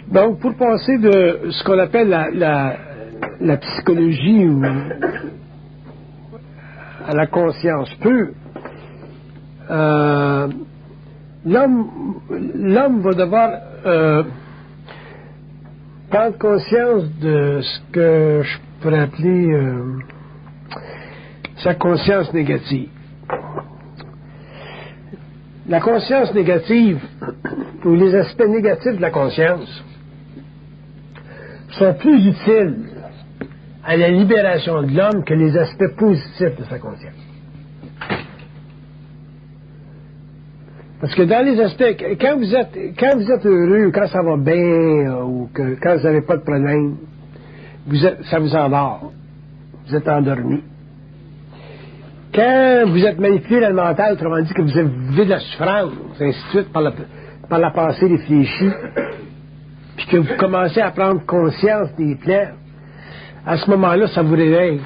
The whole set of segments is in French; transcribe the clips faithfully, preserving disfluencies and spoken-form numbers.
Donc, pour passer de ce qu'on appelle la, la, la psychologie ou à la conscience pure, euh, l'homme, l'homme va devoir euh, prendre conscience de ce que je pourrais appeler euh, sa conscience négative. La conscience négative, ou les aspects négatifs de la conscience, sont plus utiles à la libération de l'homme que les aspects positifs de sa conscience. Parce que dans les aspects, quand vous êtes, quand vous êtes heureux, quand ça va bien, ou que, quand vous n'avez pas de problème, vous êtes, ça vous endort. Vous êtes endormi. Quand vous êtes manipulé dans le mental, autrement dit que vous vivez de la souffrance, ainsi de suite, par la, par la pensée réfléchie, puis que vous commencez à prendre conscience des plaies, à ce moment-là, ça vous réveille.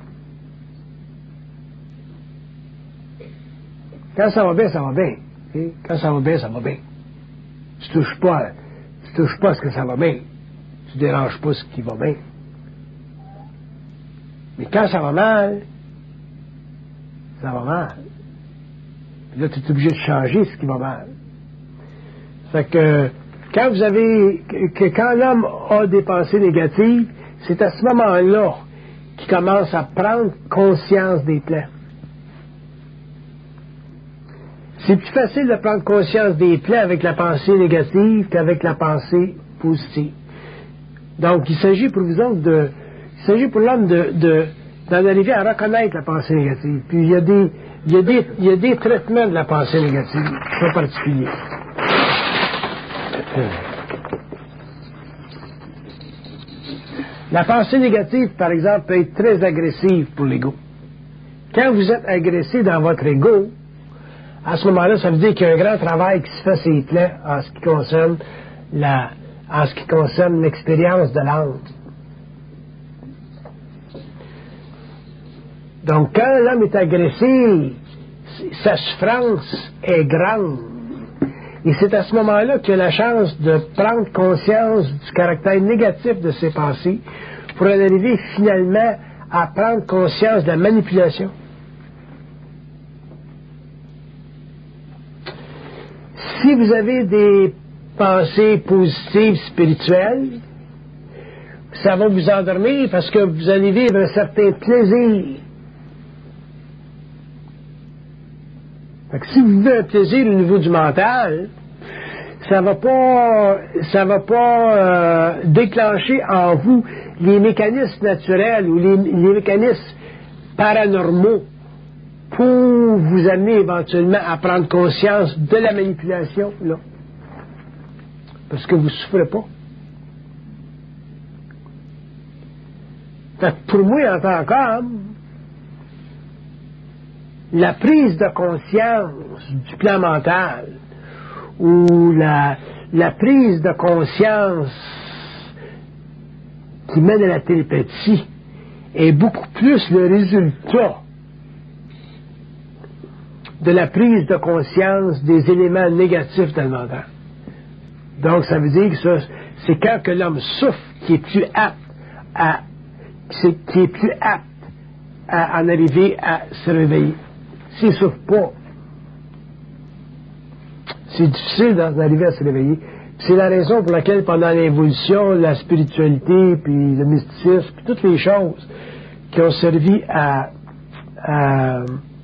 Quand ça va bien, ça va bien. Et quand ça va bien, ça va bien. Tu touches pas, tu touches pas à ce que ça va bien. Tu déranges pas ce qui va bien. Mais quand ça va mal, ça va mal. Puis là, tu es obligé de changer ce qui va mal. Fait que, quand vous avez, que, que quand l'homme a des pensées négatives, c'est à ce moment-là qu'il commence à prendre conscience des plaies. C'est plus facile de prendre conscience des plaies avec la pensée négative qu'avec la pensée positive. Donc, il s'agit pour vous autres de, il s'agit pour l'homme de, de, d'en arriver à reconnaître la pensée négative. Puis il y a des, il y a des, il y a des traitements de la pensée négative qui sont particuliers. La pensée négative, par exemple, peut être très agressive pour l'ego. Quand vous êtes agressé dans votre ego, à ce moment-là, ça veut dire qu'il y a un grand travail qui se fait sur les plaies en ce qui concerne la, en ce qui concerne l'expérience de l'âme. Donc, quand l'homme est agressé, sa souffrance est grande. Et c'est à ce moment-là qu'il a la chance de prendre conscience du caractère négatif de ses pensées pour en arriver finalement à prendre conscience de la manipulation. Si vous avez des pensées positives spirituelles, ça va vous endormir parce que vous allez vivre un certain plaisir. Fait que si vous vivez un plaisir au niveau du mental, ça va pas, ça va pas euh, déclencher en vous les mécanismes naturels ou les, les mécanismes paranormaux pour vous amener éventuellement à prendre conscience de la manipulation, là. Parce que vous ne souffrez pas. Fait que pour moi, en tant qu'homme, la prise de conscience du plan mental ou la, la prise de conscience qui mène à la télépathie est beaucoup plus le résultat de la prise de conscience des éléments négatifs dans le mental. Donc, ça veut dire que ça, c'est quand que l'homme souffre qui est plus apte à, c'est, qui est plus apte à en arriver à se réveiller. S'il ne souffre pas, c'est difficile d'en arriver à se réveiller. C'est la raison pour laquelle, pendant l'évolution, la spiritualité, puis le mysticisme, puis toutes les choses qui ont servi à, à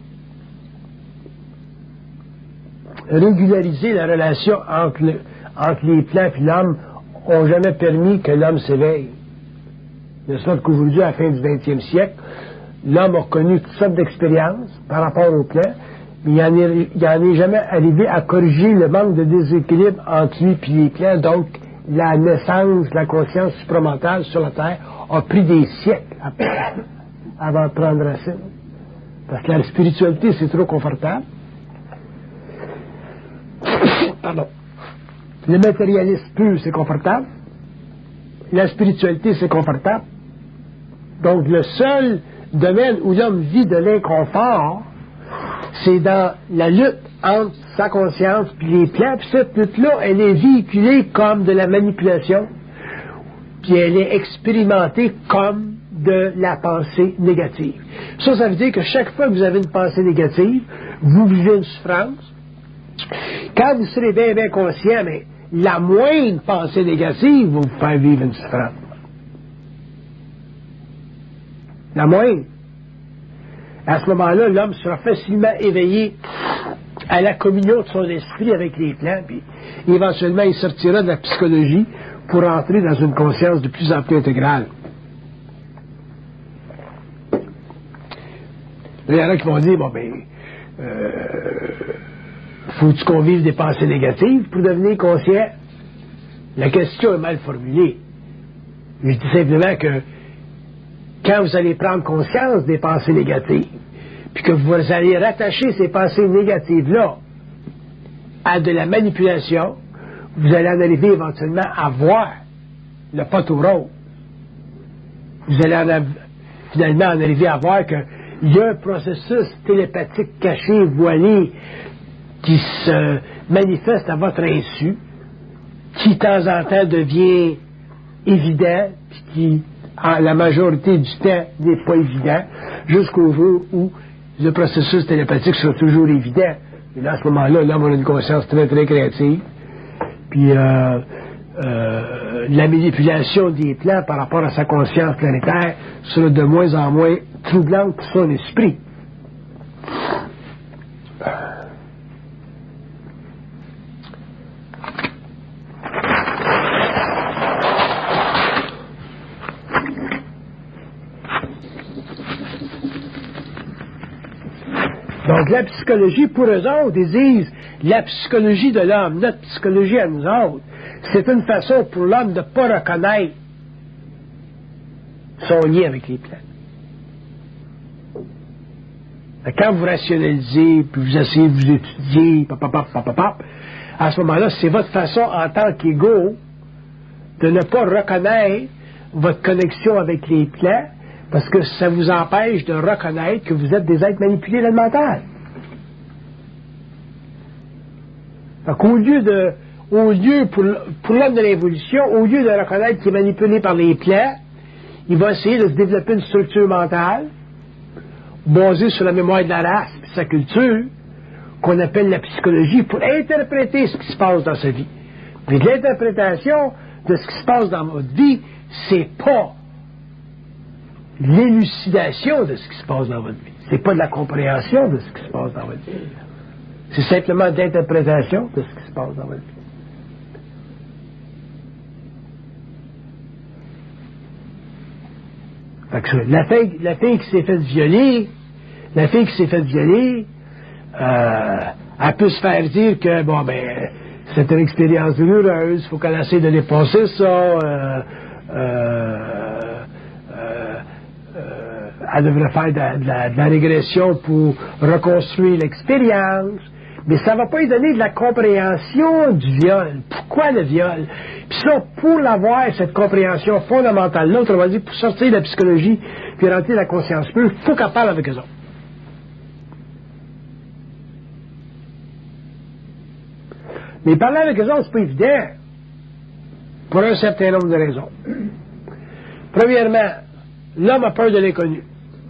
régulariser la relation entre, le, entre les plans et l'homme, n'ont jamais permis que l'homme s'éveille. De sorte qu'aujourd'hui, à la fin du vingtième siècle, l'homme a connu toutes sortes d'expériences par rapport aux plans, mais il n'en est, est jamais arrivé à corriger le manque de déséquilibre entre lui et les plans. Donc, la naissance de la conscience supramentale sur la Terre a pris des siècles avant de prendre racine. Parce que la spiritualité, c'est trop confortable. Pardon. Le matérialisme pur, c'est confortable. La spiritualité, c'est confortable. Donc, le seul domaine où l'homme vit de l'inconfort, c'est dans la lutte entre sa conscience puis les plans, puis cette lutte-là, elle est véhiculée comme de la manipulation, puis elle est expérimentée comme de la pensée négative. Ça, ça veut dire que chaque fois que vous avez une pensée négative, vous vivez une souffrance. Quand vous serez bien, bien conscient, mais la moindre pensée négative va vous faire vivre une souffrance. La moindre. À ce moment-là, l'homme sera facilement éveillé à la communion de son esprit avec les plans, puis éventuellement, il sortira de la psychologie pour entrer dans une conscience de plus en plus intégrale. Il y en a qui vont dire, bon, ben, euh, faut-tu qu'on vive des pensées négatives pour devenir conscient? La question est mal formulée. Je dis simplement que quand vous allez prendre conscience des pensées négatives, puis que vous allez rattacher ces pensées négatives-là à de la manipulation, vous allez en arriver éventuellement à voir le poteau rose. Vous allez en, finalement en arriver à voir qu'il y a un processus télépathique caché, voilé, qui se manifeste à votre insu, qui de temps en temps devient évident, puis qui, en la majorité du temps, n'est pas évident, jusqu'au jour où le processus télépathique sera toujours évident. Et là, à ce moment-là, l'homme a une conscience très, très créative. Puis, euh, euh, la manipulation des plans par rapport à sa conscience planétaire sera de moins en moins troublante pour son esprit. Donc, la psychologie, pour eux autres, ils disent, la psychologie de l'homme, notre psychologie à nous autres, c'est une façon pour l'homme de ne pas reconnaître son lien avec les plans. Quand vous rationalisez, puis vous essayez de vous étudier, papapap, papapap, à ce moment-là, c'est votre façon, en tant qu'égo, de ne pas reconnaître votre connexion avec les plans, parce que ça vous empêche de reconnaître que vous êtes des êtres manipulés dans le mental. Donc, au lieu de, au lieu, pour, pour l'homme de l'évolution, au lieu de reconnaître qu'il est manipulé par les plans, il va essayer de se développer une structure mentale, basée sur la mémoire de la race et sa culture, qu'on appelle la psychologie, pour interpréter ce qui se passe dans sa vie. Mais l'interprétation de ce qui se passe dans votre vie, c'est pas l'élucidation de ce qui se passe dans votre vie. C'est pas de la compréhension de ce qui se passe dans votre vie. C'est simplement d'interprétation de ce qui se passe dans votre vie. Fait que ça, la fille, la fille qui s'est faite violer, la fille qui s'est faite violer, euh, elle peut se faire dire que, bon, ben, c'est une expérience douloureuse, il faut qu'elle essaie de dépasser ça, euh, euh, elle devrait faire de la, de, la, de la régression pour reconstruire l'expérience, mais ça ne va pas lui donner de la compréhension du viol. Pourquoi le viol? Puis ça, pour l'avoir, cette compréhension fondamentale-là, autrement dit, pour sortir de la psychologie puis rentrer dans la conscience pure, il faut qu'elle parle avec eux autres. Mais parler avec eux autres, c'est pas évident, pour un certain nombre de raisons. Premièrement, l'homme a peur de l'inconnu.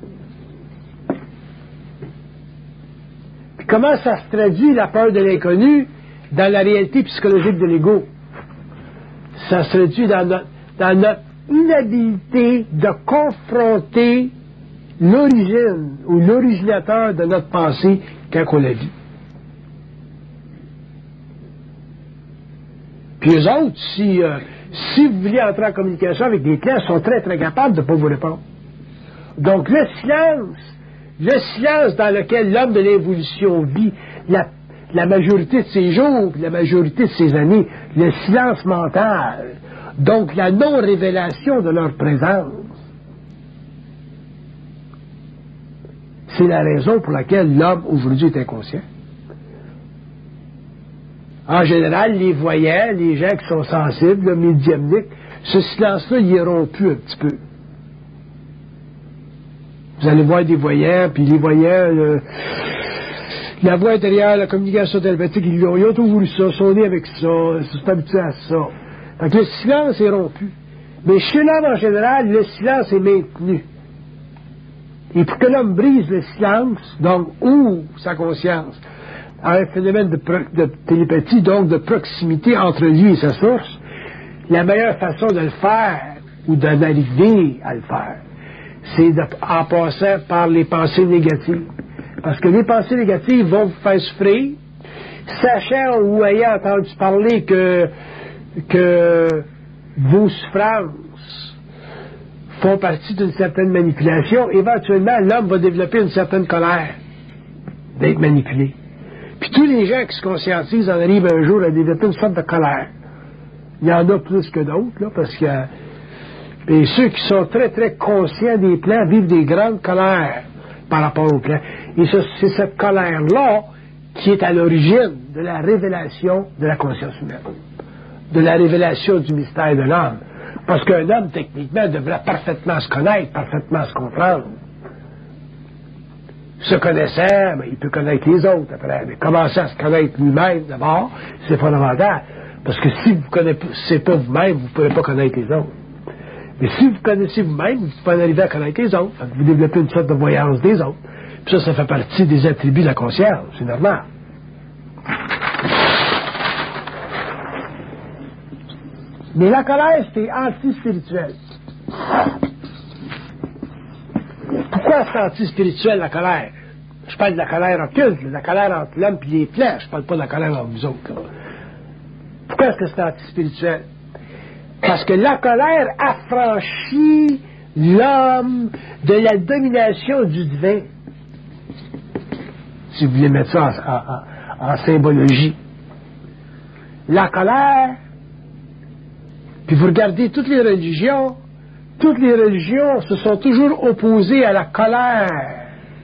Puis comment ça se traduit, la peur de l'inconnu, dans la réalité psychologique de l'ego? Ça se traduit dans notre, dans notre inhabilité de confronter l'origine ou l'originateur de notre pensée quand on la vit. Puis eux autres, si, euh, si vous voulez entrer en communication avec des clients, ils sont très très capables de ne pas vous répondre. Donc le silence, le silence dans lequel l'homme de l'évolution vit la, la majorité de ses jours, la majorité de ses années, le silence mental, donc la non-révélation de leur présence, c'est la raison pour laquelle l'homme aujourd'hui est inconscient. En général, les voyants, les gens qui sont sensibles, le médiumnique, ce silence-là, il est rompu un petit peu. Vous allez voir des voyants, puis les voyants, le, La voix intérieure, la communication télépathique, ils ont, ils ont tout voulu ça, sont nés avec ça, ils sont habitués à ça. Fait que le silence est rompu. Mais chez l'homme en général, le silence est maintenu. Et pour que l'homme brise le silence, donc ouvre sa conscience à un phénomène de, pro, de télépathie, donc de proximité entre lui et sa source, la meilleure façon de le faire, ou d'en arriver à le faire, c'est de, en passant par les pensées négatives. Parce que les pensées négatives vont vous faire souffrir, sachant ou ayant entendu parler que, que vos souffrances font partie d'une certaine manipulation, éventuellement, l'homme va développer une certaine colère d'être manipulé. Puis tous les gens qui se conscientisent en arrivent un jour à développer une sorte de colère. Il y en a plus que d'autres, là, parce que et ceux qui sont très, très conscients des plans vivent des grandes colères par rapport aux plans. Et c'est cette colère-là qui est à l'origine de la révélation de la conscience humaine, de la révélation du mystère de l'homme. Parce qu'un homme, techniquement, devrait parfaitement se connaître, parfaitement se comprendre. Se connaissant, ben, il peut connaître les autres après. Mais commencer à se connaître lui-même, d'abord, c'est fondamental. Parce que si vous ne connaissez pas vous-même, vous ne pourrez pas connaître les autres. Mais si vous connaissez vous-même, vous pouvez arriver à connaître les autres. Vous développez une sorte de voyance des autres. Puis ça, ça fait partie des attributs de la conscience. C'est normal. Mais la colère, c'est anti-spirituel. Pourquoi c'est anti-spirituel, la colère? Je parle de la colère occulte, de la colère entre l'homme et les plans. Je parle pas de la colère entre vous autres. Là. Pourquoi est-ce que c'est anti-spirituel? Parce que la colère affranchit l'homme de la domination du divin. Si vous voulez mettre ça en, en, en symbologie. La colère, puis vous regardez toutes les religions, toutes les religions se sont toujours opposées à la colère.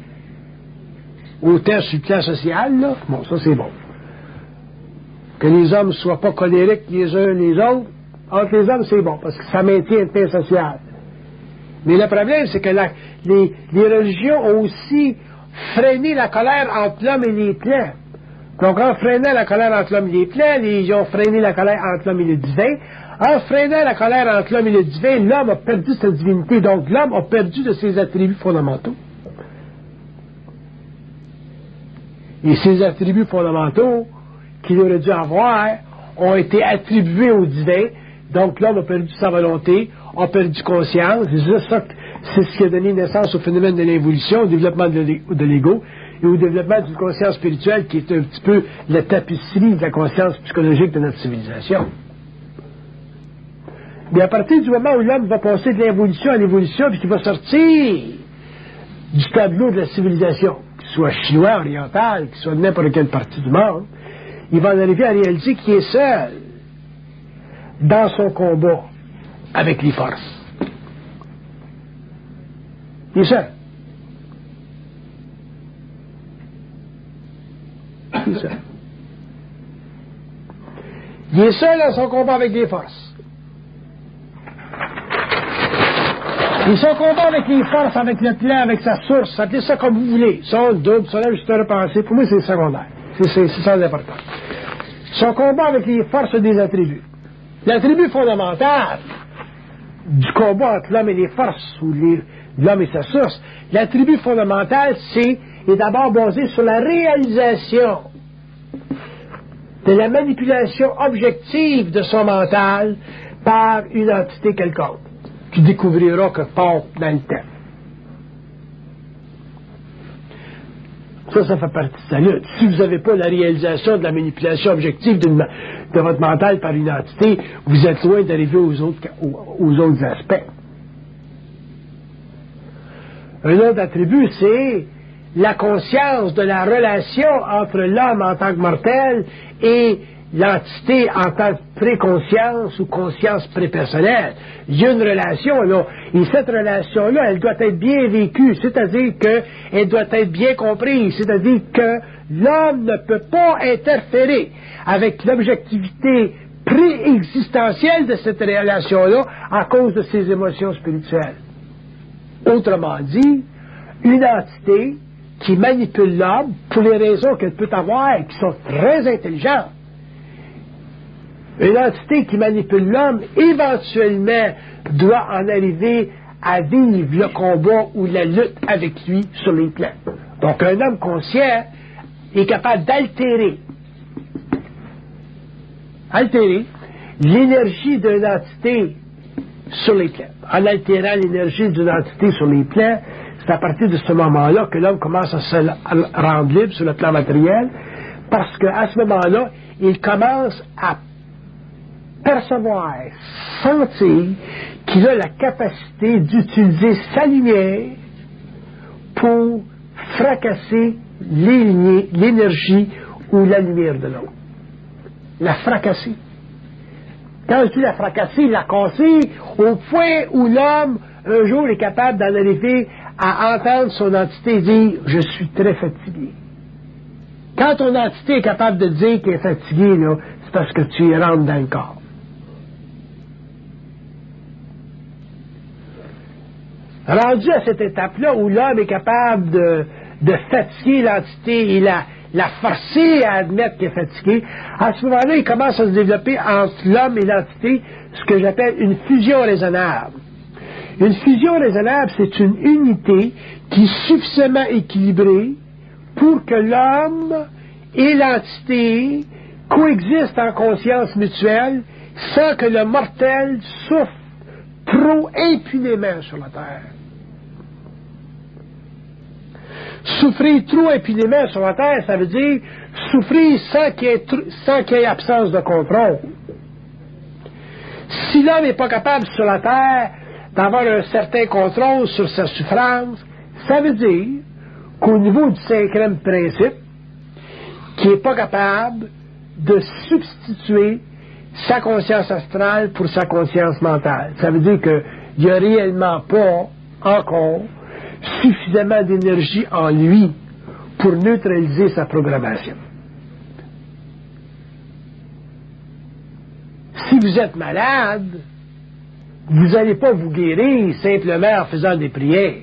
Autant sur le plan social, là, bon, ça c'est bon. Que les hommes ne soient pas colériques les uns les autres, entre les hommes c'est bon, parce que ça maintient le paix social. Mais le problème, c'est que la, les, les religions ont aussi freiné la colère entre l'homme et les plans. Donc en freinant la colère entre l'homme et les plans, ils ont freiné la colère entre l'homme et le divin. En freinant la colère entre l'homme et le divin, l'homme a perdu sa divinité, donc l'homme a perdu de ses attributs fondamentaux. Et ces attributs fondamentaux qu'il aurait dû avoir ont été attribués au divin, donc l'homme a perdu sa volonté, a perdu conscience, c'est ce qui a donné naissance au phénomène de l'évolution, au développement de l'ego, et au développement d'une conscience spirituelle qui est un petit peu la tapisserie de la conscience psychologique de notre civilisation. Mais à partir du moment où l'homme va passer de l'évolution à l'évolution, puis qu'il va sortir du tableau de la civilisation, qu'il soit chinois, oriental, qu'il soit de n'importe quelle partie du monde, il va en arriver à réaliser qu'il est seul dans son combat avec les forces. Il est seul. Il est seul. Il est seul dans son combat avec les forces. Et son combat avec les forces, avec le plan, avec sa source, appelez ça comme vous voulez. Son double, son ajusteur pensée, pour moi c'est secondaire. C'est sans importance. Son combat avec les forces a des attributs. L'attribut fondamental du combat entre l'homme et les forces, ou l'homme et sa source, l'attribut fondamental, c'est, est d'abord basé sur la réalisation de la manipulation objective de son mental par une entité quelconque. Tu découvriras que part dans le temps. Ça, ça fait partie de sa lutte. Si vous n'avez pas la réalisation de la manipulation objective de, de votre mental par une entité, vous êtes loin d'arriver aux autres, aux, aux autres aspects. Un autre attribut, c'est la conscience de la relation entre l'homme en tant que mortel et l'entité en tant que préconscience ou conscience prépersonnelle. Il y a une relation là, et cette relation-là, elle doit être bien vécue, c'est-à-dire qu'elle doit être bien comprise, c'est-à-dire que l'homme ne peut pas interférer avec l'objectivité préexistentielle de cette relation-là à cause de ses émotions spirituelles. Autrement dit, une entité qui manipule l'homme pour les raisons qu'elle peut avoir et qui sont très intelligentes. Une entité qui manipule l'homme, éventuellement, doit en arriver à vivre le combat ou la lutte avec lui sur les plans. Donc, un homme conscient est capable d'altérer, altérer l'énergie d'une entité sur les plans. En altérant l'énergie d'une entité sur les plans, c'est à partir de ce moment-là que l'homme commence à se rendre libre sur le plan matériel, parce qu'à ce moment-là, il commence à percevoir, sentir qu'il a la capacité d'utiliser sa lumière pour fracasser l'énergie ou la lumière de l'autre. La fracasser. Quand je dis la fracasser, la casser au point où l'homme, un jour, est capable d'en arriver à entendre son entité dire « Je suis très fatigué ». Quand ton entité est capable de dire qu'elle est fatiguée, là, c'est parce que tu y rentres dans le corps. Rendu à cette étape-là où l'homme est capable de, de fatiguer l'entité et la, la forcer à admettre qu'elle est fatiguée, à ce moment-là, il commence à se développer entre l'homme et l'entité ce que j'appelle une fusion raisonnable. Une fusion raisonnable, c'est une unité qui est suffisamment équilibrée pour que l'homme et l'entité coexistent en conscience mutuelle sans que le mortel souffre trop impunément sur la terre. Souffrir trop impunément sur la terre, ça veut dire souffrir sans qu'il y ait, sans qu'il y ait absence de contrôle. Si l'homme n'est pas capable sur la terre d'avoir un certain contrôle sur sa souffrance, ça veut dire qu'au niveau du cinquième principe, qui n'est pas capable de substituer sa conscience astrale pour sa conscience mentale. Ça veut dire qu'il n'y a réellement pas encore suffisamment d'énergie en lui pour neutraliser sa programmation. Si vous êtes malade, vous n'allez pas vous guérir simplement en faisant des prières.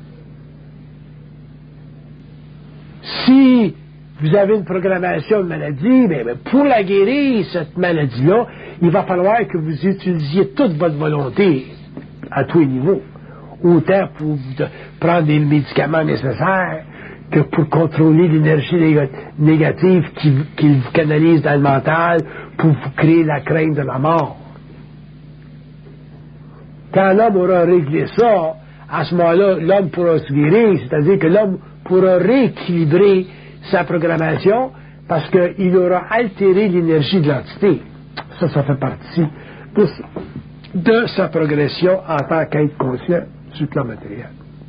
Si vous avez une programmation de maladie, bien, bien, pour la guérir, cette maladie-là, il va falloir que vous utilisiez toute votre volonté à tous les niveaux. Autant pour vous prendre les médicaments nécessaires que pour contrôler l'énergie négative qu'il qui vous canalise dans le mental pour vous créer la crainte de la mort. Quand l'homme aura réglé ça, à ce moment-là, l'homme pourra se guérir, c'est-à-dire que l'homme pourra rééquilibrer sa programmation parce qu'il aura altéré l'énergie de l'entité. Ça, ça fait partie de, de sa progression en tant qu'être conscient sur le plan matériel.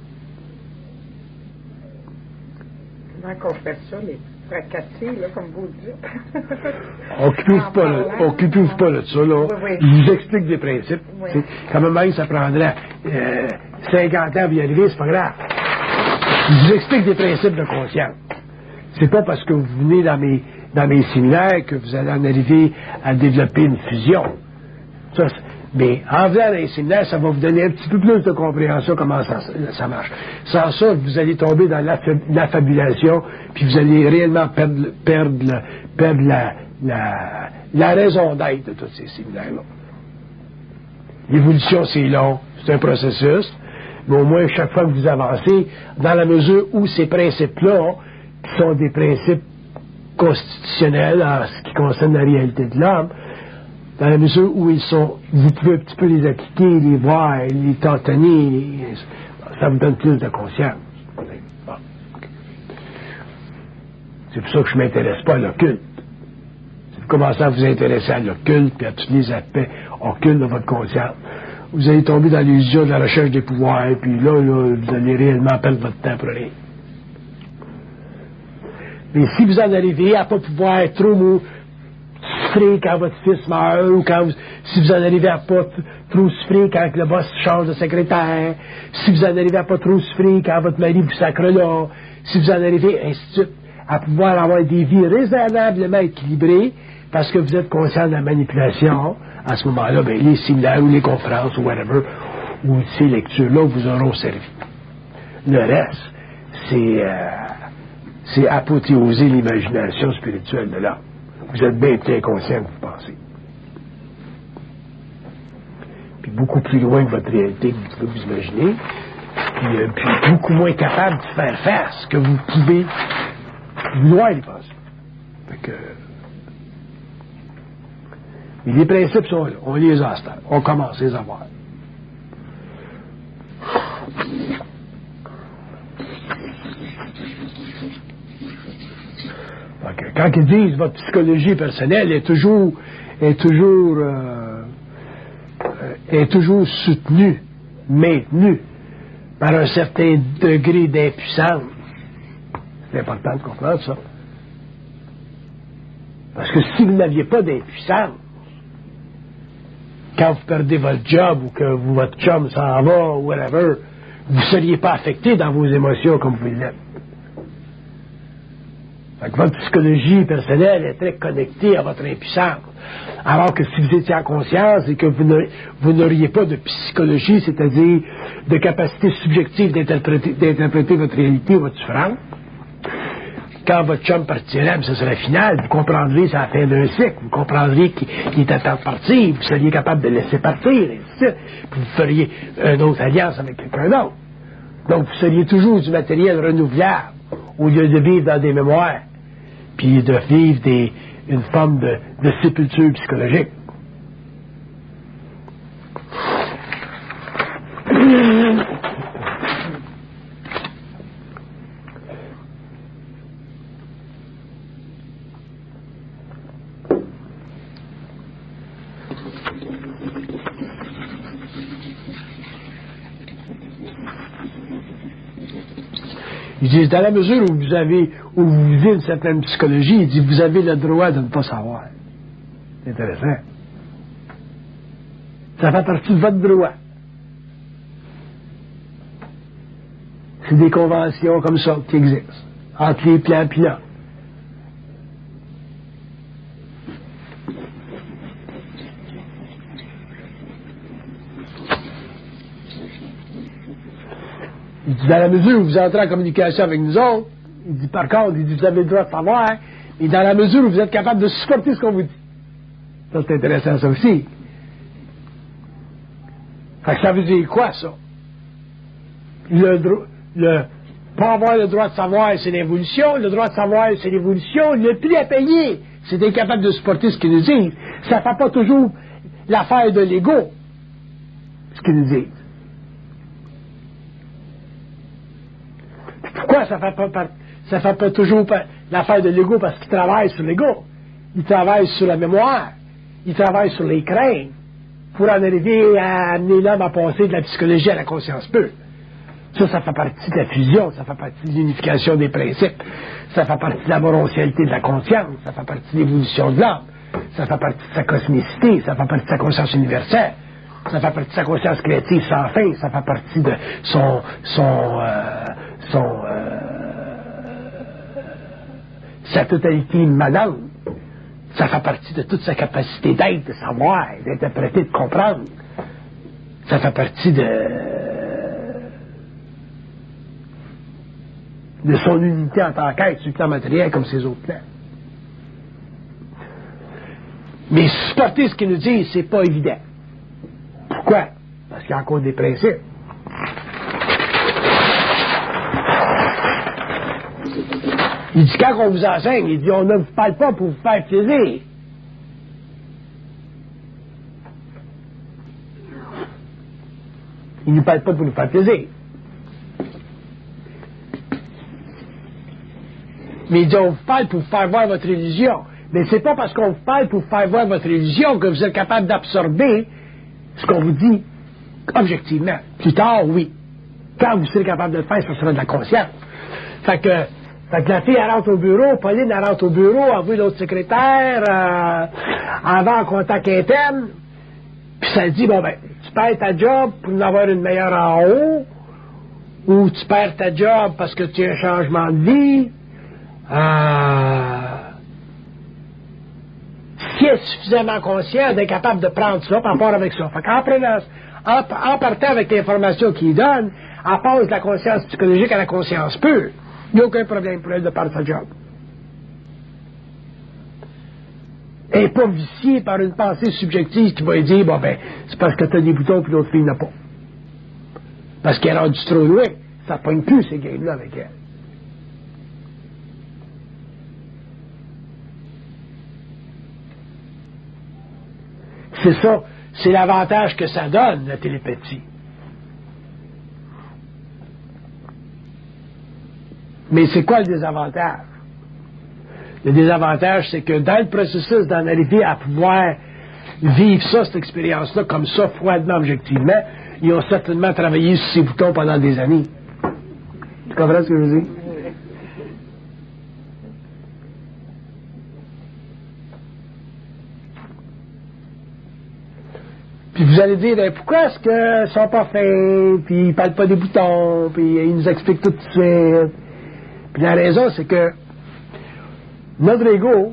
Comment qu'on fait ça, les fracasser, là, comme vous dites? Occupez-vous pas, là, occupez-vous pas là, de ça, là. Oui, oui. Je vous explique des principes. Oui. Quand même, ça prendrait euh, cinquante ans pour y arriver, c'est pas grave. Je vous explique des principes de conscience. C'est pas parce que vous venez dans mes, dans mes séminaires que vous allez en arriver à développer une fusion. Ça, mais en faisant un séminaire, ça va vous donner un petit peu plus de compréhension comment ça, ça marche. Sans ça, vous allez tomber dans l'affabulation, puis vous allez réellement perdre, perdre, le, perdre la, la, la raison d'être de tous ces séminaires-là. L'évolution, c'est long, c'est un processus, mais au moins, chaque fois que vous avancez, dans la mesure où ces principes-là, qui sont des principes constitutionnels en ce qui concerne la réalité de l'homme, dans la mesure où ils sont, vous pouvez un petit peu les appliquer, les voir, les tâtonner, les, ça vous donne plus de conscience. Bon. Okay. C'est pour ça que je ne m'intéresse pas à l'occulte. Si vous commencez à vous intéresser à l'occulte et à tous les aspects occultes de votre conscience, vous allez tomber dans l'illusion de la recherche des pouvoirs, puis là, là, vous allez réellement perdre votre temps pour rien. Mais si vous en arrivez à ne pas pouvoir trop mou, souffrir quand votre fils meurt, ou quand vous, si vous en arrivez à pas t- trop souffrir quand le boss change de secrétaire, si vous en arrivez à pas trop souffrir quand votre mari vous sacre là, si vous en arrivez, ainsi de suite, à pouvoir avoir des vies raisonnablement équilibrées, parce que vous êtes conscient de la manipulation, à ce moment-là, ben, les séminaires ou les conférences ou whatever, ou ces lectures-là vous auront servi. Le reste, c'est... Euh, c'est apothéoser l'imagination spirituelle de l'homme. Vous êtes bien plus inconscient que vous pensez. Puis beaucoup plus loin que votre réalité que vous pouvez vous imaginer. Puis, euh, puis beaucoup moins capable de faire face que vous pouvez vouloir y penser. Fait que... Mais les principes sont là. On les a, on commence à les avoir. Donc, quand ils disent votre psychologie personnelle est toujours est toujours euh, est toujours soutenue, maintenue par un certain degré d'impuissance, c'est important de comprendre ça. Parce que si vous n'aviez pas d'impuissance, quand vous perdez votre job ou que vous, votre chum s'en va ou whatever, vous ne seriez pas affecté dans vos émotions comme vous l'êtes. Fait que votre psychologie personnelle est très connectée à votre impuissance. Alors que si vous étiez en conscience et que vous n'auriez pas de psychologie, c'est-à-dire de capacité subjective d'interpréter, d'interpréter votre réalité ou votre souffrance, quand votre chum partirait, ce serait final, vous comprendriez c'est la fin d'un cycle, vous comprendriez qu'il, qu'il était temps de partir, vous seriez capable de laisser partir, et ainsi de suite, puis vous feriez une autre alliance avec quelqu'un d'autre. Donc vous seriez toujours du matériel renouvelable, au lieu de vivre dans des mémoires, puis de vivre des, une forme de, de sépulture psychologique. Ils disent, dans la mesure où vous avez, où vous vivez une certaine psychologie, ils disent, vous avez le droit de ne pas savoir. C'est intéressant. Ça fait partie de votre droit. C'est des conventions comme ça qui existent, entre les plans et là. Il dit, dans la mesure où vous entrez en communication avec nous autres, il dit, par contre, il dit, vous avez le droit de savoir, et dans la mesure où vous êtes capable de supporter ce qu'on vous dit. Ça, c'est intéressant, ça aussi. Fait que ça veut dire quoi, ça? Le, dro- le pas avoir le droit de savoir, c'est l'évolution. Le droit de savoir, c'est l'évolution. Le prix à payer, c'est d'être capable de supporter ce qu'ils nous disent. Ça ne fait pas toujours l'affaire de l'ego, ce qu'ils nous disent. Pourquoi ça ne fait pas, ça fait pas toujours l'affaire de l'ego? Parce qu'il travaille sur l'ego. Il travaille sur la mémoire. Il travaille sur les craintes pour en arriver à amener l'homme à passer de la psychologie à la conscience pure. Ça, ça fait partie de la fusion, ça fait partie de l'unification des principes, ça fait partie de la morontialité de la conscience, ça fait partie de l'évolution de l'homme, ça fait partie de sa cosmicité, ça fait partie de sa conscience universelle, ça fait partie de sa conscience créative sans fin, ça fait partie de son son euh, son euh, sa totalité immanente, ça fait partie de toute sa capacité d'être, de savoir, d'interpréter, de comprendre, ça fait partie de de son unité en tant qu'être sur le plan matériel comme ces autres plans. Mais supporter ce qu'ils nous disent, c'est pas évident. Pourquoi? Parce qu'il y a encore des principes. Il dit, quand on vous enseigne, il dit, on ne vous parle pas pour vous faire plaisir. Il ne nous parle pas pour nous faire plaisir. Mais il dit, on vous parle pour vous faire voir votre religion. Mais c'est pas parce qu'on vous parle pour vous faire voir votre religion que vous êtes capable d'absorber ce qu'on vous dit objectivement. Plus tard, oui. Quand vous serez capable de le faire, ça sera de la conscience. Fait que, fait que la fille, elle rentre au bureau, Pauline, elle rentre au bureau, elle voit l'autre secrétaire, euh, elle va en contact interne, puis ça dit, bon ben, tu perds ta job pour en avoir une meilleure en haut, ou tu perds ta job parce que tu as un changement de vie. Euh, qui est suffisamment conscient d'être capable de prendre ça par rapport avec ça. Fait qu'en prenant, en, en partant avec l'information qu'il donne, elle passe de la conscience psychologique à la conscience pure. Il n'y a aucun problème pour elle de perdre sa job. Elle n'est pas viciée par une pensée subjective qui va lui dire, bon ben, c'est parce que tu as des boutons puis l'autre fille n'a pas. Parce qu'elle est rendue trop loin. Ça ne pogne plus ces games-là avec elle. C'est ça, c'est l'avantage que ça donne, la télépathie. Mais c'est quoi le désavantage? Le désavantage, c'est que dans le processus d'en arriver à pouvoir vivre ça, cette expérience-là, comme ça, froidement, objectivement, ils ont certainement travaillé sur ces boutons pendant des années. Tu comprends ce que je veux dire? Puis vous allez dire, ben, pourquoi est-ce qu'ils sont pas fins, puis ils parlent pas des boutons, puis ils nous expliquent tout de suite. Puis la raison, c'est que notre ego,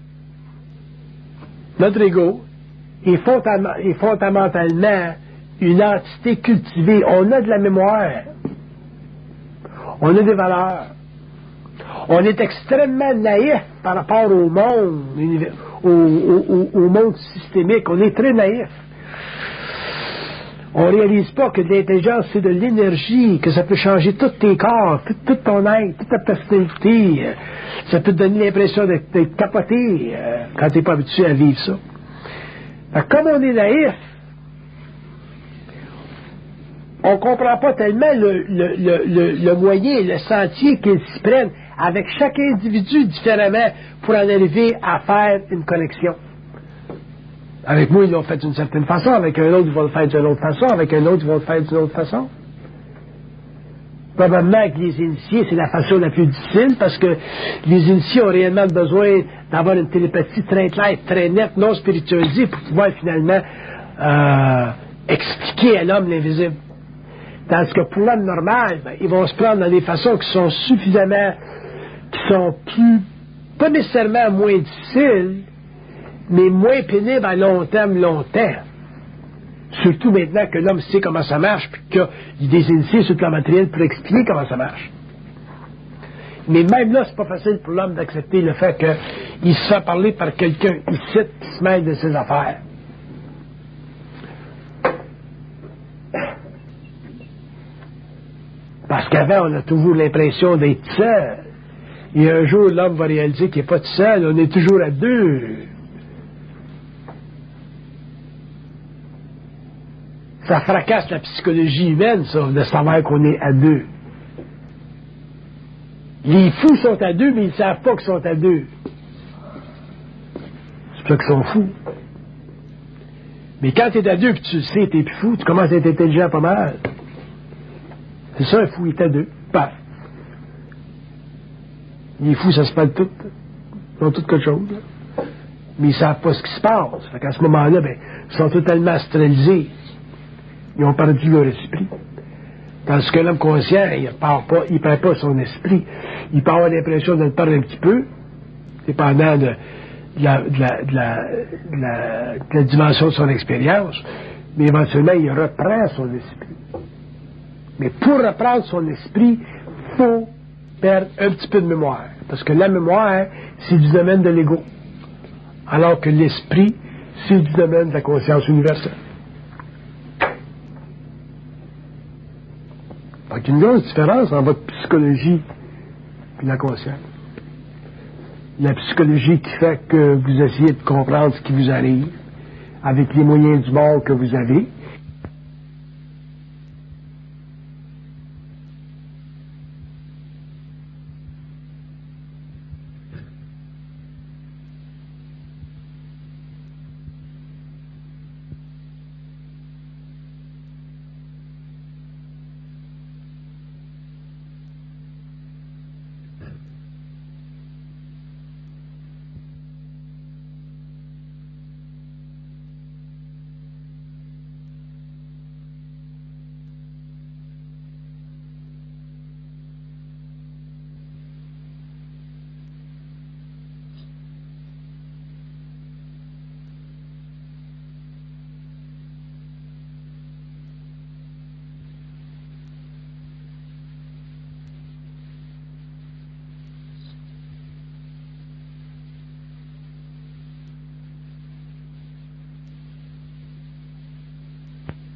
notre ego est, fondam- est fondamentalement une entité cultivée. On a de la mémoire. On a des valeurs. On est extrêmement naïf par rapport au monde, au, au, au, au monde systémique. On est très naïf. On ne réalise pas que de l'intelligence, c'est de l'énergie, que ça peut changer tous tes corps, tout, tout ton être, toute ta personnalité. Ça peut te donner l'impression d'être, d'être capoté euh, quand tu n'es pas habitué à vivre ça. Alors, comme on est naïf, on ne comprend pas tellement le, le, le, le, le moyen, le sentier qu'ils s'y prennent avec chaque individu différemment pour en arriver à faire une connexion. Avec moi, ils l'ont fait d'une certaine façon, avec un autre, ils vont le faire d'une autre façon, avec un autre, ils vont le faire d'une autre façon. Probablement avec les initiés, c'est la façon la plus difficile parce que les initiés ont réellement besoin d'avoir une télépathie très claire, très nette, non spiritualisée pour pouvoir finalement euh, expliquer à l'homme l'invisible. Tandis que pour l'homme normal, ben, ils vont se prendre dans des façons qui sont suffisamment, qui sont plus, pas nécessairement moins difficiles, mais moins pénibles à long terme, longtemps. Surtout maintenant que l'homme sait comment ça marche, puis qu'il y a des initiés sur le plan matériel pour expliquer comment ça marche. Mais même là, c'est pas facile pour l'homme d'accepter le fait qu'il se fait parler par quelqu'un ici qui se mêle de ses affaires. Parce qu'avant, on a toujours l'impression d'être seul. Et un jour, l'homme va réaliser qu'il n'est pas tout seul, on est toujours à deux. Ça fracasse la psychologie humaine, ça, de savoir qu'on est à deux. Les fous sont à deux, mais ils ne savent pas qu'ils sont à deux. C'est pour ça qu'ils sont fous. Mais quand tu es à deux et tu le sais, tu n'es plus fou, tu commences à être intelligent pas mal. C'est ça, un fou, il est à deux. Paf. Les fous, ça se parle tout. Ils ont tout quelque chose. Là. Mais ils ne savent pas ce qui se passe. Fait qu'à ce moment-là, ben, ils sont totalement astralisés. Ils ont perdu leur esprit. Tandis que l'homme conscient, il ne perd pas, il perd pas son esprit. Il peut avoir l'impression de le perdre un petit peu, dépendant de, de, la, de, la, de, la, de, la, de la dimension de son expérience, mais éventuellement, il reprend son esprit. Mais pour reprendre son esprit, il faut perdre un petit peu de mémoire. Parce que la mémoire, c'est du domaine de l'ego. Alors que l'esprit, c'est du domaine de la conscience universelle. Donc, il y a une grosse différence entre votre psychologie et la conscience. La psychologie qui fait que vous essayez de comprendre ce qui vous arrive avec les moyens du bord que vous avez.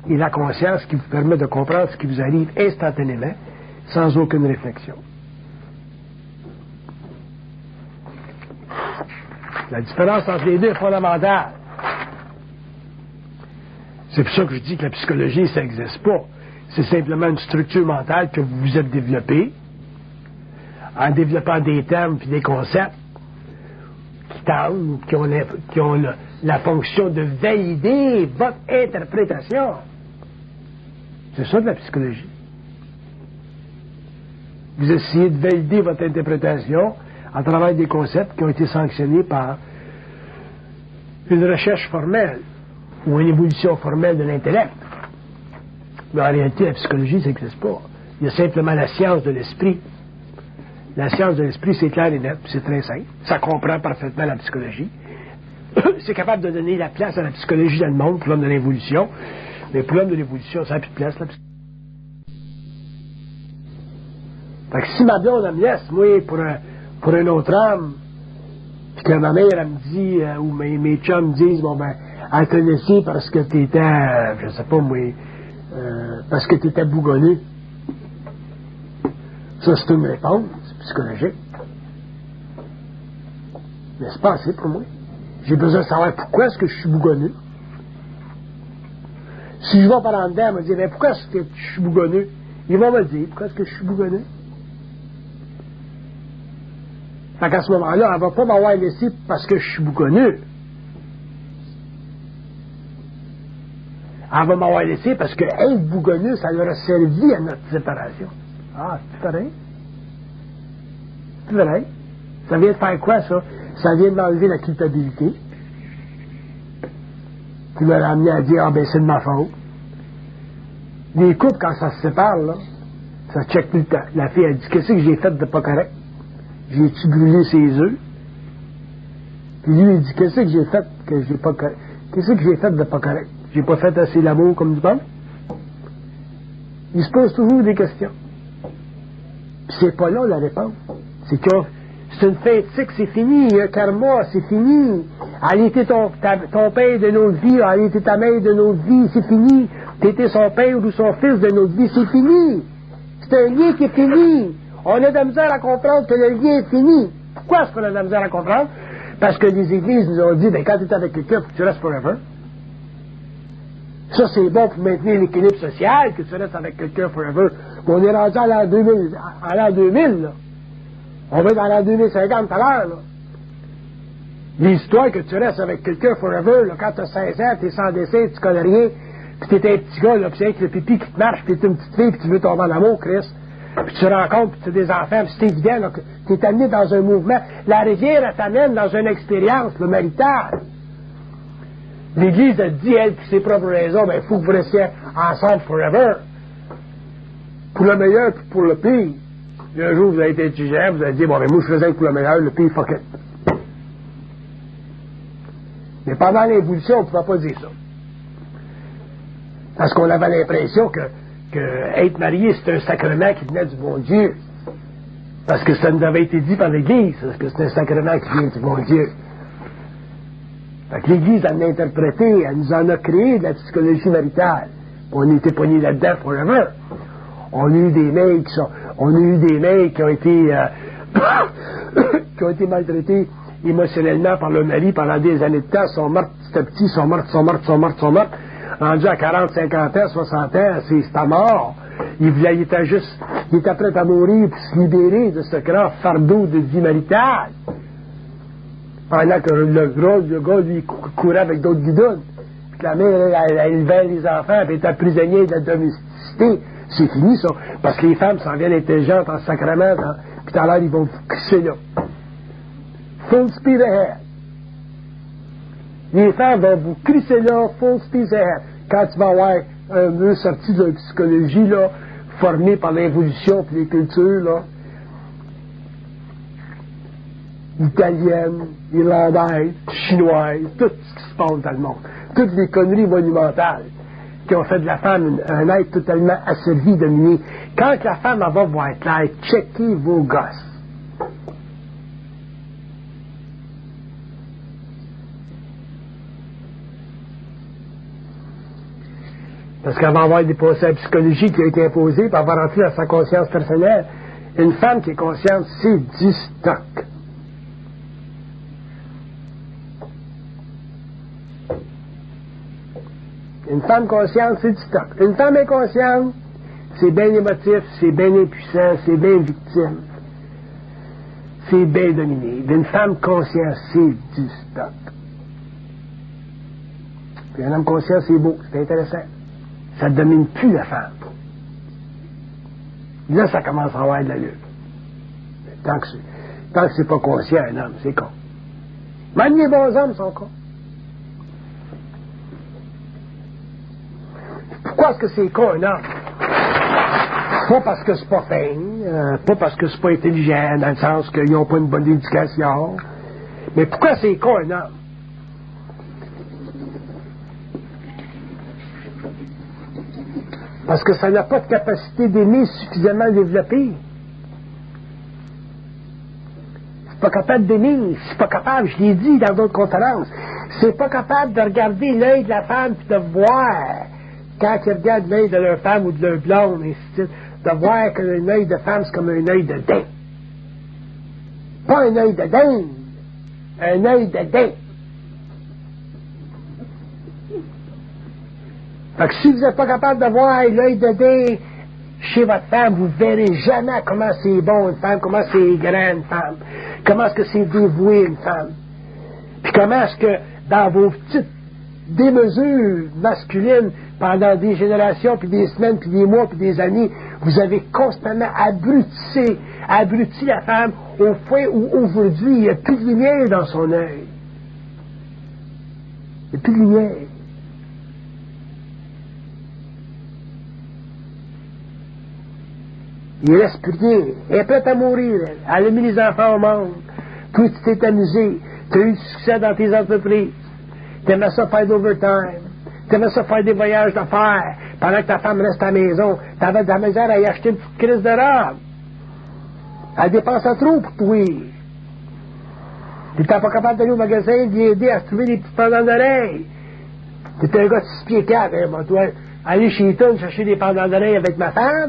et la conscience qui vous permet de comprendre ce qui vous arrive instantanément, sans aucune réflexion. La différence entre les deux est fondamentale. C'est pour ça que je dis que la psychologie, ça n'existe pas. C'est simplement une structure mentale que vous vous êtes développée en développant des termes et des concepts qui tendent, qui ont, la, qui ont la, la fonction de valider votre interprétation. C'est ça de la psychologie. Vous essayez de valider votre interprétation à travers des concepts qui ont été sanctionnés par une recherche formelle ou une évolution formelle de l'intellect. Mais en réalité, la psychologie, ça n'existe pas. Il y a simplement la science de l'esprit. La science de l'esprit, c'est clair et net, c'est très simple. Ça comprend parfaitement la psychologie. C'est capable de donner la place à la psychologie dans le monde pour l'homme de l'évolution. Mais pour l'homme de l'évolution, ça n'a plus de place, la psychologie. Fait que si ma blonde, elle me laisse, moi, pour un, pour un autre homme, puis que ma mère, elle me dit, euh, ou mes, mes chums me disent, bon, ben, elle te laissé parce que t'étais, euh, je sais pas, moi, euh, parce que t'étais bougonneux. Ça, c'est une réponse psychologique. Mais c'est pas assez pour moi. J'ai besoin de savoir pourquoi est-ce que je suis bougonneux. Si je vais par en dedans, elle me dit, ben, pourquoi est-ce que je suis bougonneux? Ils vont me dire, pourquoi est-ce que je suis bougonneux? Fait qu'à ce moment-là, elle va pas m'avoir laissé parce que je suis bougonneux. Elle va m'avoir laissé parce que être bougonneux, ça leur a servi à notre séparation. Ah, c'est pareil. C'est vrai. Ça vient de faire quoi, ça? Ça vient de m'enlever la culpabilité. Puis me ramener à dire, ah ben c'est de ma faute. Les couples, quand ça se sépare, là, ça check tout le temps. La fille, elle dit, qu'est-ce que j'ai fait de pas correct? J'ai-tu brûlé ses œufs? Puis lui, il dit, qu'est-ce que j'ai fait que j'ai pas correct? Qu'est-ce que j'ai fait de pas correct? J'ai pas fait assez l'amour comme du bon? Il se pose toujours des questions. Puis c'est pas là la réponse. C'est que c'est une fin éthique, c'est fini, un karma, c'est fini. Elle était ton, ta, ton père de notre vie, elle était ta mère de notre vie, c'est fini. T'étais son père ou son fils de notre vie, c'est fini. C'est un lien qui est fini. On a de la misère à comprendre que le lien est fini. Pourquoi est-ce qu'on a de la misère à comprendre? Parce que les églises nous ont dit, ben quand tu es avec quelqu'un, faut que tu restes forever. Ça, c'est bon pour maintenir l'équilibre social, que tu restes avec quelqu'un forever. Mais on est rendu à l'an deux mille, à l'an deux mille, là. On va être dans l'an deux mille cinquante tout à l'heure, là. L'histoire que tu restes avec quelqu'un forever, là, quand tu as seize ans, tu es sans dessin, tu connais rien, puis tu es un petit gars, là, puis c'est avec le pipi qui te marche, puis tu es une petite fille, puis tu veux tomber en amour, Chris. Puis tu rencontres, puis tu as des enfants, puis c'est évident là, que tu es amené dans un mouvement. La rivière, elle t'amène dans une expérience, le marital. L'Église, elle dit, elle, pour ses propres raisons, ben, il faut que vous restiez ensemble forever. Pour le meilleur, puis pour le pire. Et un jour, vous avez été étudiant, vous avez dit, bon, ben, moi, je faisais pour le meilleur, le pire, fuck it. Mais pendant l'évolution, on ne pouvait pas dire ça. Parce qu'on avait l'impression que, que être marié, c'était un sacrement qui venait du bon Dieu. Parce que ça nous avait été dit par l'Église, parce que c'est un sacrement qui vient du bon Dieu. Fait que l'Église, elle l'a interprété, elle nous en a créé de la psychologie maritale. On était pognés là-dedans forever. On a eu des mecs qui sont, on a eu des mecs qui ont été, euh, qui ont été maltraités émotionnellement par leur mari pendant des années de temps, sont morts petit à petit, sont morts, sont morts, sont morts, sont morts. Rendus à quarante, cinquante ans, soixante ans, c'est, c'est à mort. Il, voulait, il était juste, il était prêt à mourir pour se libérer de ce grand fardeau de vie maritale. Pendant que le gros, le gars, lui, courait avec d'autres guidons. Puis que la mère, elle, elle, elle élevait les enfants, puis était prisonnier de la domesticité. C'est fini, ça. Parce que les femmes s'en viennent intelligentes en sacrement, hein, puis tout à l'heure, ils vont vous crisser là. Full speed ahead. Les femmes vont vous crisser là, full speed ahead. Quand tu vas avoir un mur sorti de la psychologie, là, formé par l'évolution puis les cultures, là, italienne, irlandaise, chinoise, tout ce qui se passe dans le monde. Toutes les conneries monumentales qui ont fait de la femme un être totalement asservi, dominé. Quand la femme elle va voir clair, checkez vos gosses. Parce qu'elle va avoir des pensées psychologiques qui ont été imposées, puis elle va rentrer dans sa conscience personnelle. Une femme qui est consciente, c'est du stock. Une femme consciente, c'est du stock. Une femme inconsciente, c'est bien émotif, c'est bien impuissant, c'est bien victime. C'est bien dominé. Une femme consciente, c'est du stock. Puis un homme conscient, c'est beau, c'est intéressant. Ça ne domine plus la femme. Là, ça commence à avoir de l'allure. Tant que c'est, tant que c'est pas conscient, un homme, c'est con. Même les bons hommes sont cons. Pourquoi est-ce que c'est con, un homme? Pas parce que c'est pas fin, euh, pas parce que c'est pas intelligent, dans le sens qu'ils n'ont pas une bonne éducation. Mais pourquoi c'est con, un homme? Parce que ça n'a pas de capacité d'aimer suffisamment développée. C'est pas capable d'aimer, c'est pas capable, je l'ai dit dans d'autres conférences, c'est pas capable de regarder l'œil de la femme et de voir, quand il regarde l'œil de leur femme ou de leur blonde, et ainsi de suite, de voir qu'un œil de femme, c'est comme un œil de daim. Pas un œil de daim, un œil de daim. Fait que si vous n'êtes pas capable de voir l'œil de daim chez votre femme, vous ne verrez jamais comment c'est bon une femme, comment c'est grand une femme, comment est-ce que c'est dévoué une femme. Puis comment est-ce que dans vos petites démesures masculines, pendant des générations, puis des semaines, puis des mois, puis des années, vous avez constamment abruti, abruti la femme au point où aujourd'hui il n'y a plus de lumière dans son œil. Il n'y a plus de lumière. Il ne reste plus rien. Elle est prête à mourir, elle. Elle a mis les enfants au monde. Toi, tu t'es amusé. Tu as eu du succès dans tes entreprises. Tu aimais ça faire d'overtime. Tu aimais ça faire des voyages d'affaires. Pendant que ta femme reste à la maison, tu avais de la misère à y acheter une petite crise de robe. Elle dépensait trop pour toi. Tu n'étais pas capable d'aller au magasin et d'y aider à se trouver des petits pendants d'oreilles. Tu étais un gars de six pieds quatre. Hein, bon, toi, aller chez Eaton chercher des pendants d'oreilles avec ma femme.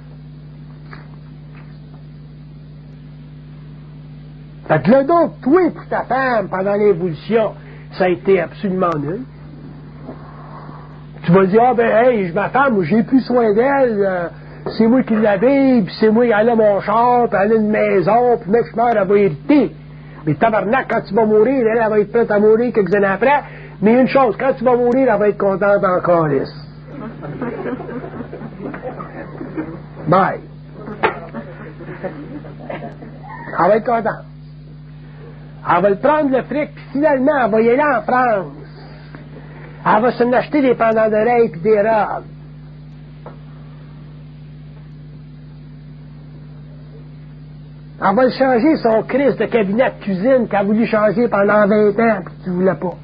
Fait que le don de toi pour ta femme pendant l'évolution, ça a été absolument nul. Tu vas dire, ah ben, hey, ma femme, j'ai plus soin d'elle, euh, c'est moi qui l'avais, puis c'est moi qui allais mon char, puis elle a une maison, puis mec, je meurs, elle va hériter. Mais tabarnak, quand tu vas mourir, elle, elle va être prête à mourir quelques années après. Mais une chose, quand tu vas mourir, elle va être contente encore, lisse. Bye. Elle va être contente. Elle va le prendre le fric, puis finalement, elle va y aller en France. Elle va s'en acheter des pendants d'oreilles puis des robes. Elle va changer son Christ de cabinet de cuisine qu'elle a voulu changer pendant vingt ans puis que tu ne voulais pas.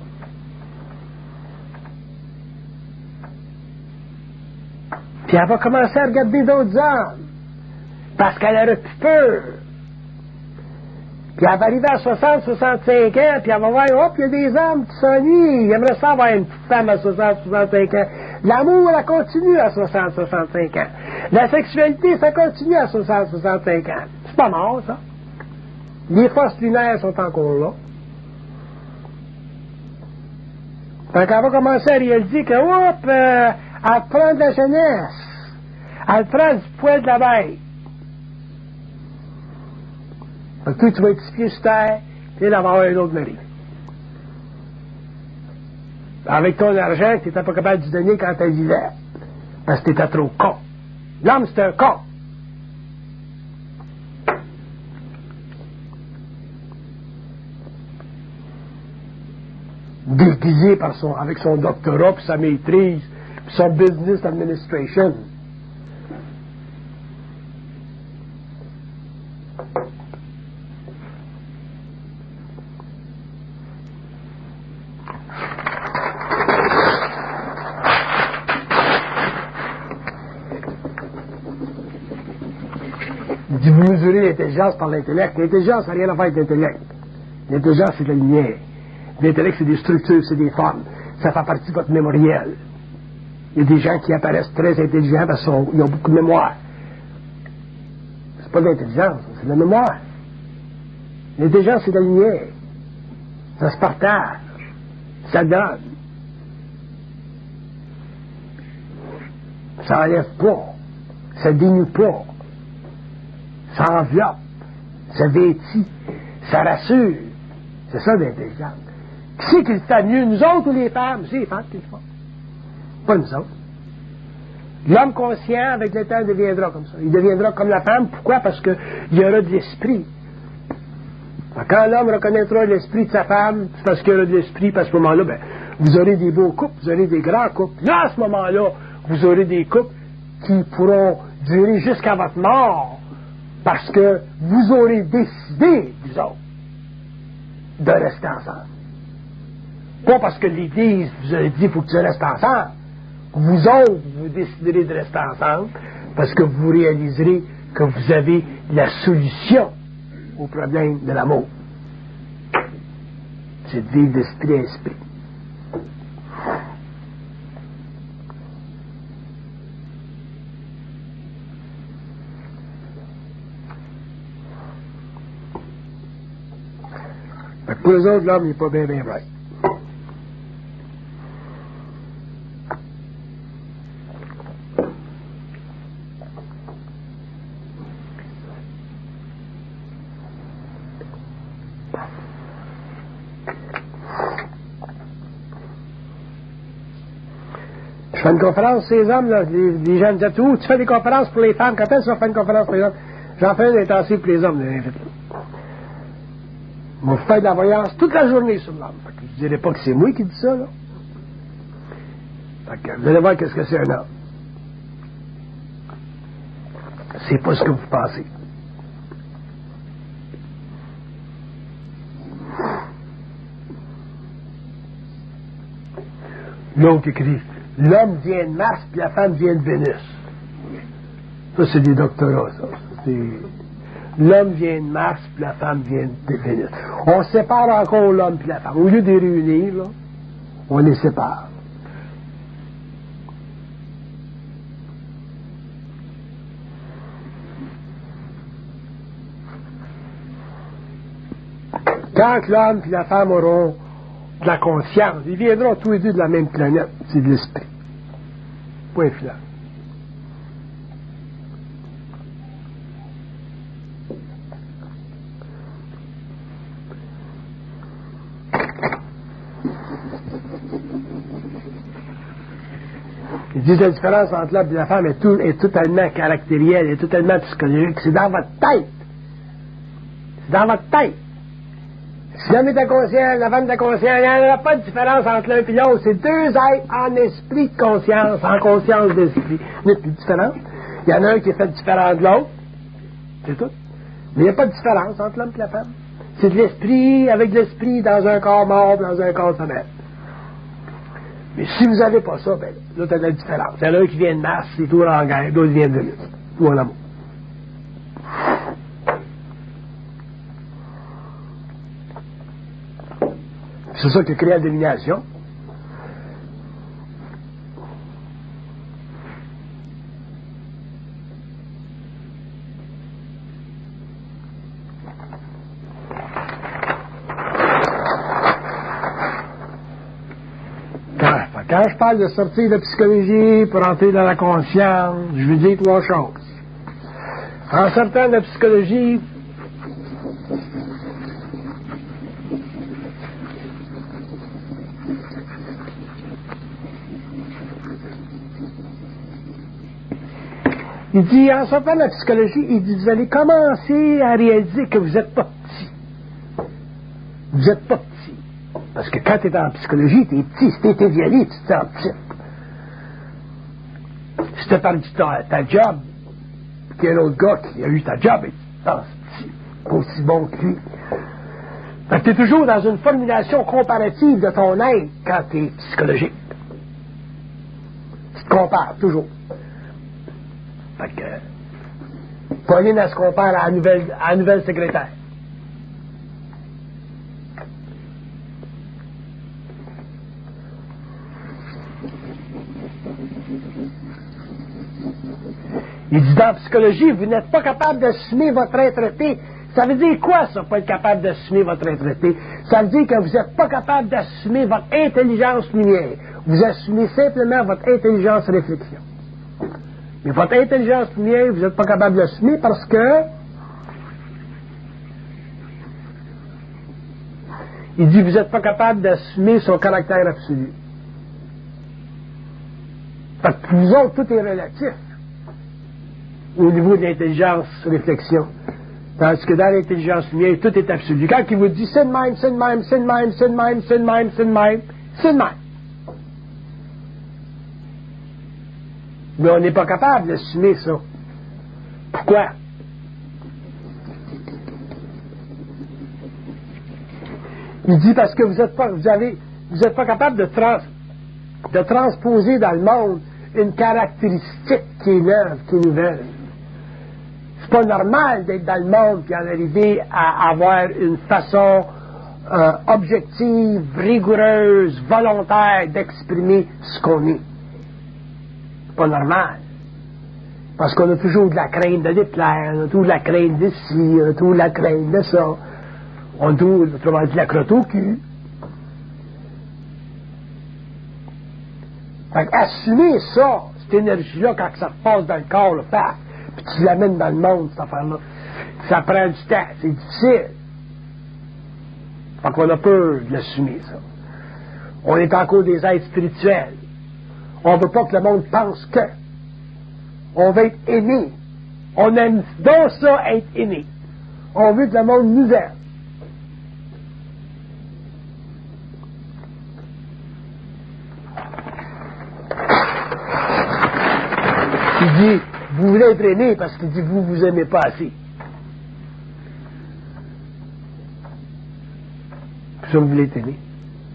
Puis elle va commencer à regarder d'autres hommes parce qu'elle aurait plus peur. Puis elle va arriver à soixante, soixante-cinq ans, puis elle va voir, hop, il y a des hommes qui s'ennuient. Il aimerait ça avoir une petite femme à soixante, soixante-cinq ans. L'amour, elle continue à soixante, soixante-cinq ans. La sexualité, ça continue à soixante, soixante-cinq ans. C'est pas mort, ça. Les forces lunaires sont encore là. Fait qu'elle va commencer à réaliser que, hop, euh, elle prend de la jeunesse. Elle prend du poil de la bête. Fait que toi, tu vas être pieds sur terre, puis elle va avoir un autre mari. Avec ton argent, tu n'étais pas capable de lui donner quand elle vivait. Parce que tu étais trop con. L'homme, c'est un con. Déguisé par son, avec son doctorat, puis sa maîtrise, puis son business administration. Vous mesurez l'intelligence par l'intellect. L'intelligence n'a rien à faire avec l'intellect. L'intelligence, c'est de la lumière. L'intellect, c'est des structures, c'est des formes. Ça fait partie de votre mémoriel. Il y a des gens qui apparaissent très intelligents parce qu'ils ont beaucoup de mémoire. C'est pas de l'intelligence, c'est de la mémoire. L'intelligence, c'est de la lumière. Ça se partage. Ça donne. Ça enlève pas. Ça dénue pas. Ça enveloppe. Ça vêtit. Ça rassure. C'est ça l'intelligence. Qui c'est qui le fait mieux, nous autres ou les femmes? C'est les femmes qui le font. Pas nous autres. L'homme conscient, avec le temps, deviendra comme ça. Il deviendra comme la femme. Pourquoi? Parce qu'il y aura de l'esprit. Quand l'homme reconnaîtra l'esprit de sa femme, c'est parce qu'il y aura de l'esprit, parce qu'à ce moment-là, ben, vous aurez des beaux couples, vous aurez des grands couples. Là, à ce moment-là, vous aurez des couples qui pourront durer jusqu'à votre mort, parce que vous aurez décidé, vous autres, de rester ensemble. Pas parce que l'Église vous a dit qu'il faut que tu restes ensemble. Vous autres, vous déciderez de rester ensemble parce que vous réaliserez que vous avez la solution au problème de l'amour. C'est de vivre d'esprit à esprit. Fait que pour eux autres, l'homme n'est pas bien, bien right. Je fais une conférence pour les hommes, là, les, les gens me disaient, tout, tu fais des conférences pour les femmes, quand est-ce que tu vas faire une conférence pour les hommes? J'en fais une intensive pour les hommes, là, moi, je fais de la voyance toute la journée sur l'homme. Fait que je ne dirais pas que c'est moi qui dis ça, là. Fait que vous allez voir qu'est-ce que c'est un homme. C'est pas ce que vous pensez. L'autre écrit, l'homme vient de Mars, puis la femme vient de Vénus. Ça, c'est des doctorats, ça. C'est... L'homme vient de Mars, puis la femme vient de Vénus. On sépare encore l'homme et la femme. Au lieu de les réunir, là, on les sépare. Quand l'homme et la femme auront de la conscience, ils viendront tous les deux de la même planète. C'est de l'esprit. Point final. Ils disent que la différence entre l'homme et la femme est, tout, est totalement caractérielle, est totalement psychologique. C'est dans votre tête. C'est dans votre tête. Si l'homme est inconscient, la femme est inconsciente, il n'y en aura pas de différence entre l'un et l'autre. C'est deux êtres en esprit de conscience, en conscience d'esprit. Il n'y a plus de différence. Il y en a un qui est fait différent de l'autre. C'est tout. Mais il n'y a pas de différence entre l'homme et la femme. C'est de l'esprit avec de l'esprit dans un corps mort, dans un corps sommeil. Mais si vous n'avez pas ça, ben là, tu as de la différence. Il y en a un qui vient de Mars, c'est tout en guerre, d'autres viennent de Vénus. Tout en amour. C'est ça qui crée la domination. Quand, quand je parle de sortir de la psychologie pour entrer dans la conscience, je veux dire trois choses. En sortant de la psychologie, il dit, en sortant de la psychologie, il dit, vous allez commencer à réaliser que vous n'êtes pas petit. Vous n'êtes pas petit. Parce que quand tu es en psychologie, tu es petit. Si tu étais violé, tu te sens petit. Si tu as perdu ta, ta job, puis qu'il y a un autre gars qui a eu ta job, et tu te sens petit. Pas aussi bon que lui. Fait que tu es toujours dans une formulation comparative de ton être quand tu es psychologique. Tu te compares, toujours. Fait que Pauline, elle se compare à la nouvelle, à la nouvelle secrétaire. Il dit, dans la psychologie, vous n'êtes pas capable d'assumer votre être-té. Ça veut dire quoi, ça, pas être capable d'assumer votre être-té? Ça veut dire que vous n'êtes pas capable d'assumer votre intelligence lumière. Vous assumez simplement votre intelligence réflexion. Mais votre intelligence lumière, vous n'êtes pas capable d'assumer parce que il dit, vous n'êtes pas capable d'assumer son caractère absolu. Parce que pour vous autres, tout est relatif au niveau de l'intelligence réflexion. Tandis que dans l'intelligence lumière, tout est absolu. Quand il vous dit c'est de même, c'est de même, c'est de même, c'est de même, c'est de même, c'est de même, c'est de même. Mais on n'est pas capable d'assumer ça. Pourquoi? Il dit parce que vous n'êtes pas, vous avez, vous êtes pas capable de, trans, de transposer dans le monde une caractéristique qui est neuve, qui est nouvelle. C'est pas normal d'être dans le monde et en arriver à avoir une façon euh, objective, rigoureuse, volontaire d'exprimer ce qu'on est. C'est pas normal. Parce qu'on a toujours de la crainte de Hitler, on a toujours de la crainte de ci, on a toujours de la crainte de ça. On a toujours, autrement dit, la crotte au cul. Fait qu'assumer ça, cette énergie-là, quand ça passe dans le corps, le paf, puis tu l'amènes dans le monde, cette affaire-là, ça prend du temps, c'est difficile. Fait qu'on a peur de l'assumer, ça. On est encore des êtres spirituels. On ne veut pas que le monde pense que. On veut être aimé. On aime donc ça, être aimé. On veut que le monde nous aime. Il dit, vous voulez être aimé parce qu'il dit, vous vous aimez pas assez. Puis ça, vous voulez être aimé.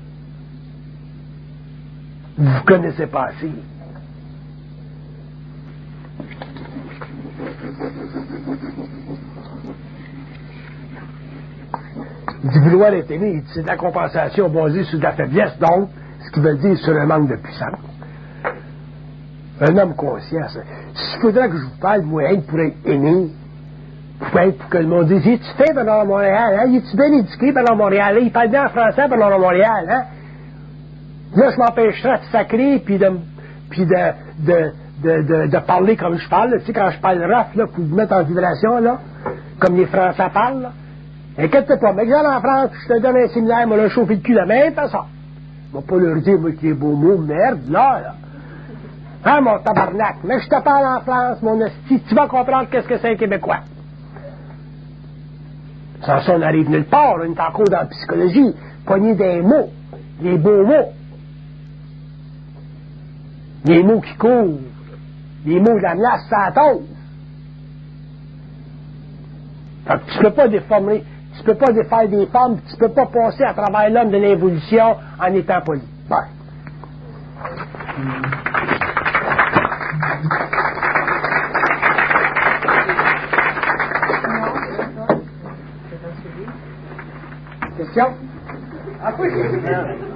Vous vous connaissez pas assez. Il dit, vouloir être aimé, il dit, c'est de la compensation basée sur de la faiblesse, donc, ce qui veut dire sur un manque de puissance. Un homme conscient, ça. S'il faudrait que je vous parle, moi, être pour être aimé, pour, être, pour que le monde dise, es-tu fait Bernard Montréal, hein? Es-tu bien éduqué Bernard Montréal? Là, il parle bien en français Bernard Montréal, hein? Là, je m'empêcherais de sacrer, puis de, puis de, de, de, de, de parler comme je parle, tu sais, quand je parle rough, là, pour vous mettre en vibration, là, comme les Français parlent, là. Inquiète-toi pas, mais que j'aille en France, puis je te donne un séminaire, moi, là, chauffer le cul de la même façon. Je vais pas leur dire, moi, qu'il y a beaux mots, merde, là, là. Hein, mon tabarnak? Mais je te parle en France, mon esti, tu vas comprendre qu'est-ce que c'est un Québécois. Sans ça, on arrive nulle part, là, on est encore dans la psychologie, pogner des mots, des beaux mots. Les mots qui courent, les mots de la glace, ça tombe. Fait que tu peux pas déformer, tu peux pas défaire des formes, tu peux pas passer à travers l'homme de l'évolution en étant poli. Ouais. Question? Ah, oui.